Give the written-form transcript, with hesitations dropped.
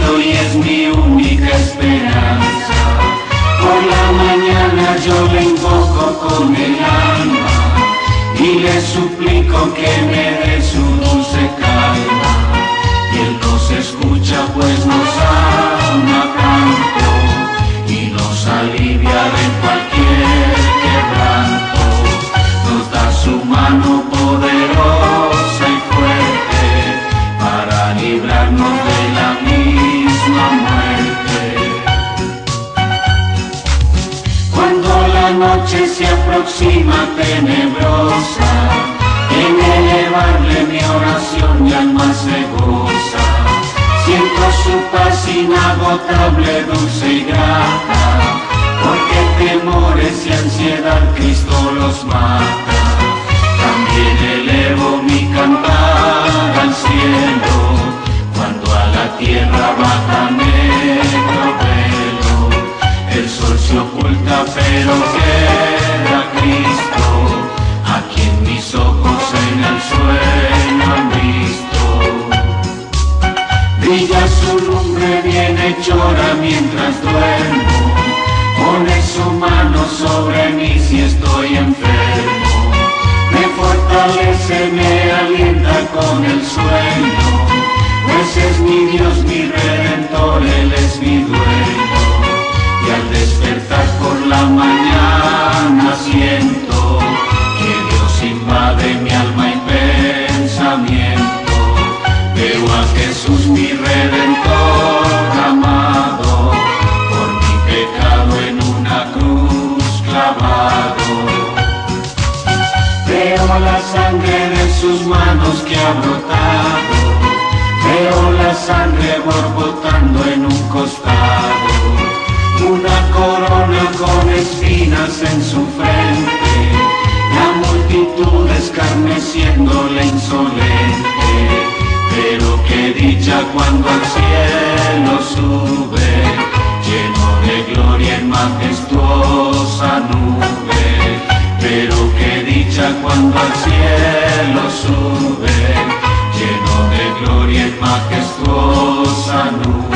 cielo y es mi única esperanza. Por la mañana yo le invoco con el alma y le suplico que me dé su dulce calma. Y Él nos escucha pues nos ama tanto y nos alivia de cualquier quebranto. Nos da su mano poderosa y fuerte para librarnos de la misma muerte. Cuando la noche se aproxima tenebrosa, en elevarle mi oración mi alma se goza. Siento su paz inagotable, dulce y grata, porque temores y ansiedad Cristo los mata. También elevo mi cantar al cielo, cuando a la tierra baja negro velo. El sol se oculta pero queda Cristo, a quien mis ojos en el sueño han visto. Brilla su lumbre bienhechora mientras duermo, pone su mano sobre mí si estoy enfermo. Me fortalece, me alienta con el sueño, pues es mi Dios, mi Redentor, Él es mi dueño. Y al despertar por la mañana siento que Dios invade mi alma y pensamiento. Veo a Jesús mi Redentor amado, por mi pecado en una cruz clavado. Veo la sangre de sus manos que ha brotado, veo la sangre borbotando en un costado. Una corona con espinas en su frente, la multitud escarneciéndole insolente. Pero qué dicha cuando al cielo sube, lleno de gloria en majestuosa nube. Pero qué dicha cuando al cielo sube, lleno de gloria en majestuosa nube.